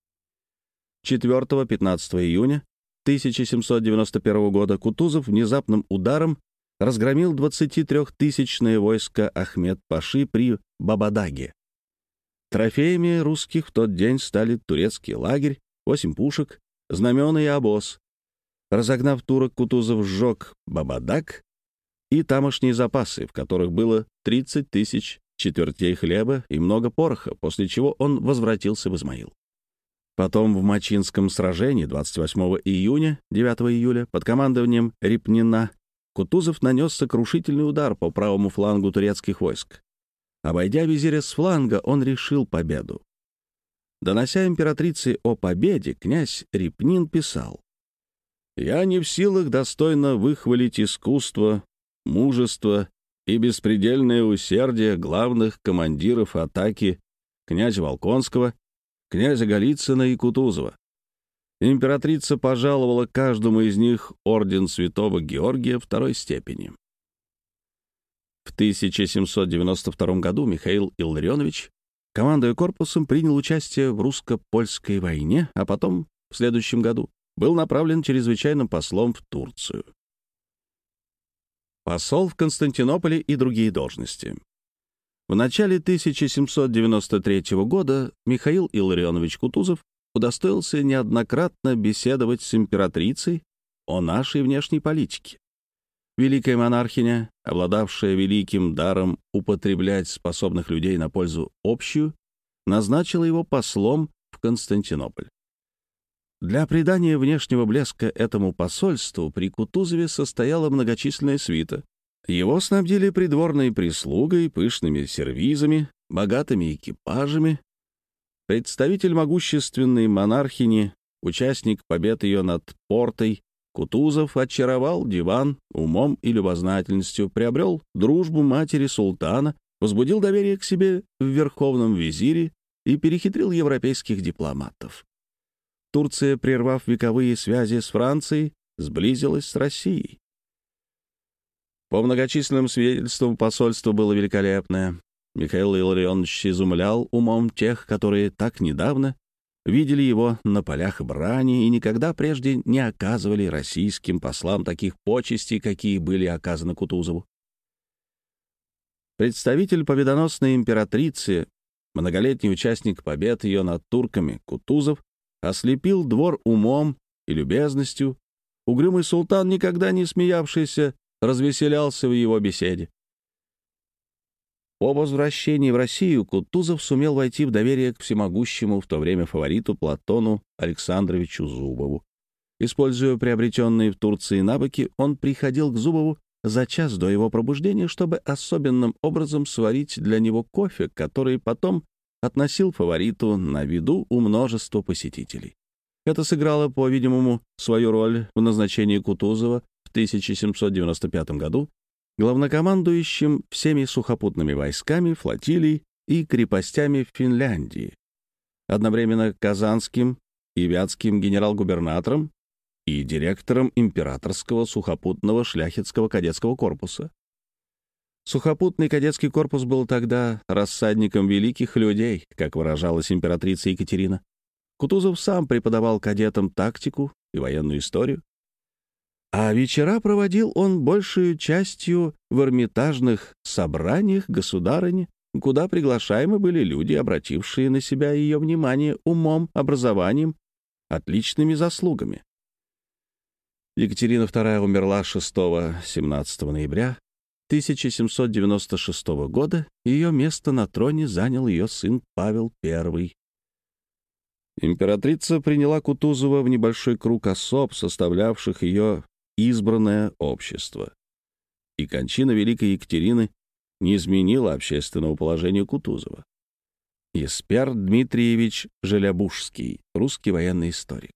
четвёртого-пятнадцатого июня тысяча семьсот девяносто первого года Кутузов внезапным ударом разгромил двадцатитрёхтысячное войско Ахмед-Паши при Бабадаге. Трофеями русских в тот день стали турецкий лагерь, восемь пушек, знамена и обоз. Разогнав турок, Кутузов сжег Бабадаг и тамошние запасы, в которых было тридцать тысяч четвертей хлеба и много пороха, после чего он возвратился в Измаил. Потом в Мачинском сражении двадцать восьмого июня — девятого июля под командованием Репнина Кутузов нанес сокрушительный удар по правому флангу турецких войск. Обойдя визиря с фланга, он решил победу. Донося императрице о победе, князь Репнин писал: «Я не в силах достойно выхвалить искусство, мужество и беспредельное усердие главных командиров атаки князя Волконского, князя Голицына и Кутузова. Императрица пожаловала каждому из них орден Святого Георгия второй степени». В тысяча семьсот девяносто втором году Михаил Илларионович, командуя корпусом, принял участие в русско-польской войне, а потом, в следующем году, был направлен чрезвычайным послом в Турцию. Посол в Константинополе и другие должности. В начале тысяча семьсот девяносто третьего года Михаил Илларионович Кутузов удостоился неоднократно беседовать с императрицей о нашей внешней политике. Великая монархиня, обладавшая великим даром употреблять способных людей на пользу общую, назначила его послом в Константинополь. Для придания внешнего блеска этому посольству при Кутузове состояла многочисленная свита. Его снабдили придворной прислугой, пышными сервизами, богатыми экипажами. Представитель могущественной монархини, участник побед ее над Портой, Кутузов очаровал диван умом и любознательностью, приобрел дружбу матери султана, возбудил доверие к себе в верховном визире и перехитрил европейских дипломатов. Турция, прервав вековые связи с Францией, сблизилась с Россией. По многочисленным свидетельствам посольство было великолепное. Михаил Илларионович изумлял умом тех, которые так недавно видели его на полях брани и никогда прежде не оказывали российским послам таких почестей, какие были оказаны Кутузову. Представитель победоносной императрицы, многолетний участник побед ее над турками, Кутузов, ослепил двор умом и любезностью. Угрюмый султан, никогда не смеявшийся, развеселялся в его беседе. По возвращении в Россию Кутузов сумел войти в доверие к всемогущему в то время фавориту Платону Александровичу Зубову. Используя приобретенные в Турции навыки, он приходил к Зубову за час до его пробуждения, чтобы особенным образом сварить для него кофе, который потом относил фавориту на виду у множества посетителей. Это сыграло, по-видимому, свою роль в назначении Кутузова в тысяча семьсот девяносто пятом году главнокомандующим всеми сухопутными войсками, флотилией и крепостями в Финляндии, одновременно казанским и вятским генерал-губернатором и директором императорского сухопутного шляхетского кадетского корпуса. Сухопутный кадетский корпус был тогда рассадником великих людей, как выражалась императрица Екатерина. Кутузов сам преподавал кадетам тактику и военную историю, а вечера проводил он большей частью в эрмитажных собраниях государыни, куда приглашаемы были люди, обратившие на себя ее внимание умом, образованием, отличными заслугами. Екатерина вторая умерла шестого-семнадцатого ноября тысяча семьсот девяносто шестого года, и ее место на троне занял ее сын Павел Первый. Императрица приняла Кутузова в небольшой круг особ, составлявших ее избранное общество. И кончина великой Екатерины не изменила общественного положения Кутузова. Еспер Дмитриевич Желябужский, русский военный историк.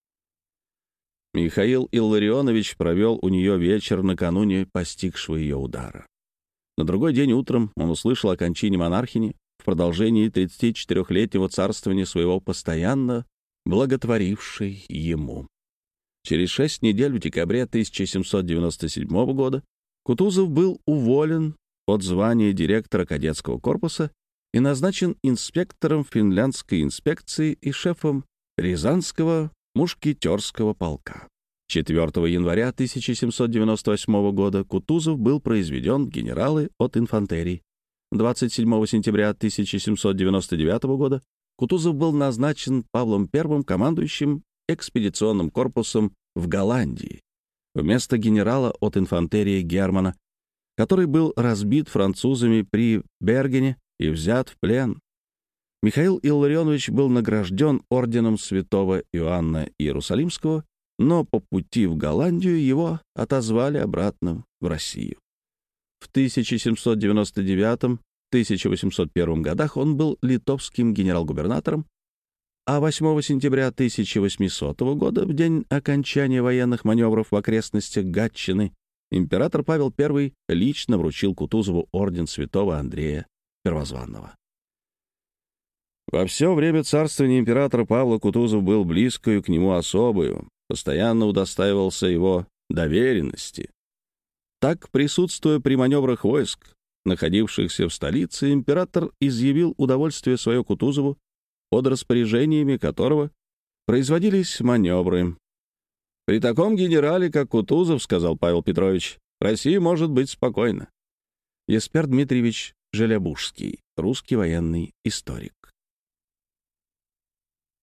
Михаил Илларионович провел у нее вечер накануне постигшего ее удара. На другой день утром он услышал о кончине монархини в продолжении тридцатичетырёхлетнего царствования своего постоянно благотворившей ему. Через шесть недель в декабре тысяча семьсот девяносто седьмого года Кутузов был уволен от звания директора кадетского корпуса и назначен инспектором финляндской инспекции и шефом Рязанского мушкетерского полка. четвёртого января тысяча семьсот девяносто восьмого года Кутузов был произведен в генералы от инфантерии. двадцать седьмого сентября тысяча семьсот девяносто девятого года Кутузов был назначен Павлом Первым командующим экспедиционным корпусом в Голландии вместо генерала от инфантерии Германа, который был разбит французами при Бергене и взят в плен. Михаил Илларионович был награжден орденом святого Иоанна Иерусалимского, но по пути в Голландию его отозвали обратно в Россию. В тысяча семьсот девяносто девятом — тысяча восемьсот первом годах он был литовским генерал-губернатором, а восьмого сентября тысяча восьмисотого года, в день окончания военных маневров в окрестностях Гатчины, император Павел Первый лично вручил Кутузову орден святого Андрея Первозванного. Во все время царствования императора Павла Кутузов был близкою к нему особою, постоянно удостаивался его доверенности. Так, присутствуя при маневрах войск, находившихся в столице, император изъявил удовольствие свое Кутузову, под распоряжениями которого производились маневры. «При таком генерале, как Кутузов, — сказал Павел Петрович, — Россия может быть спокойна». Еспер Дмитриевич Желябужский, русский военный историк.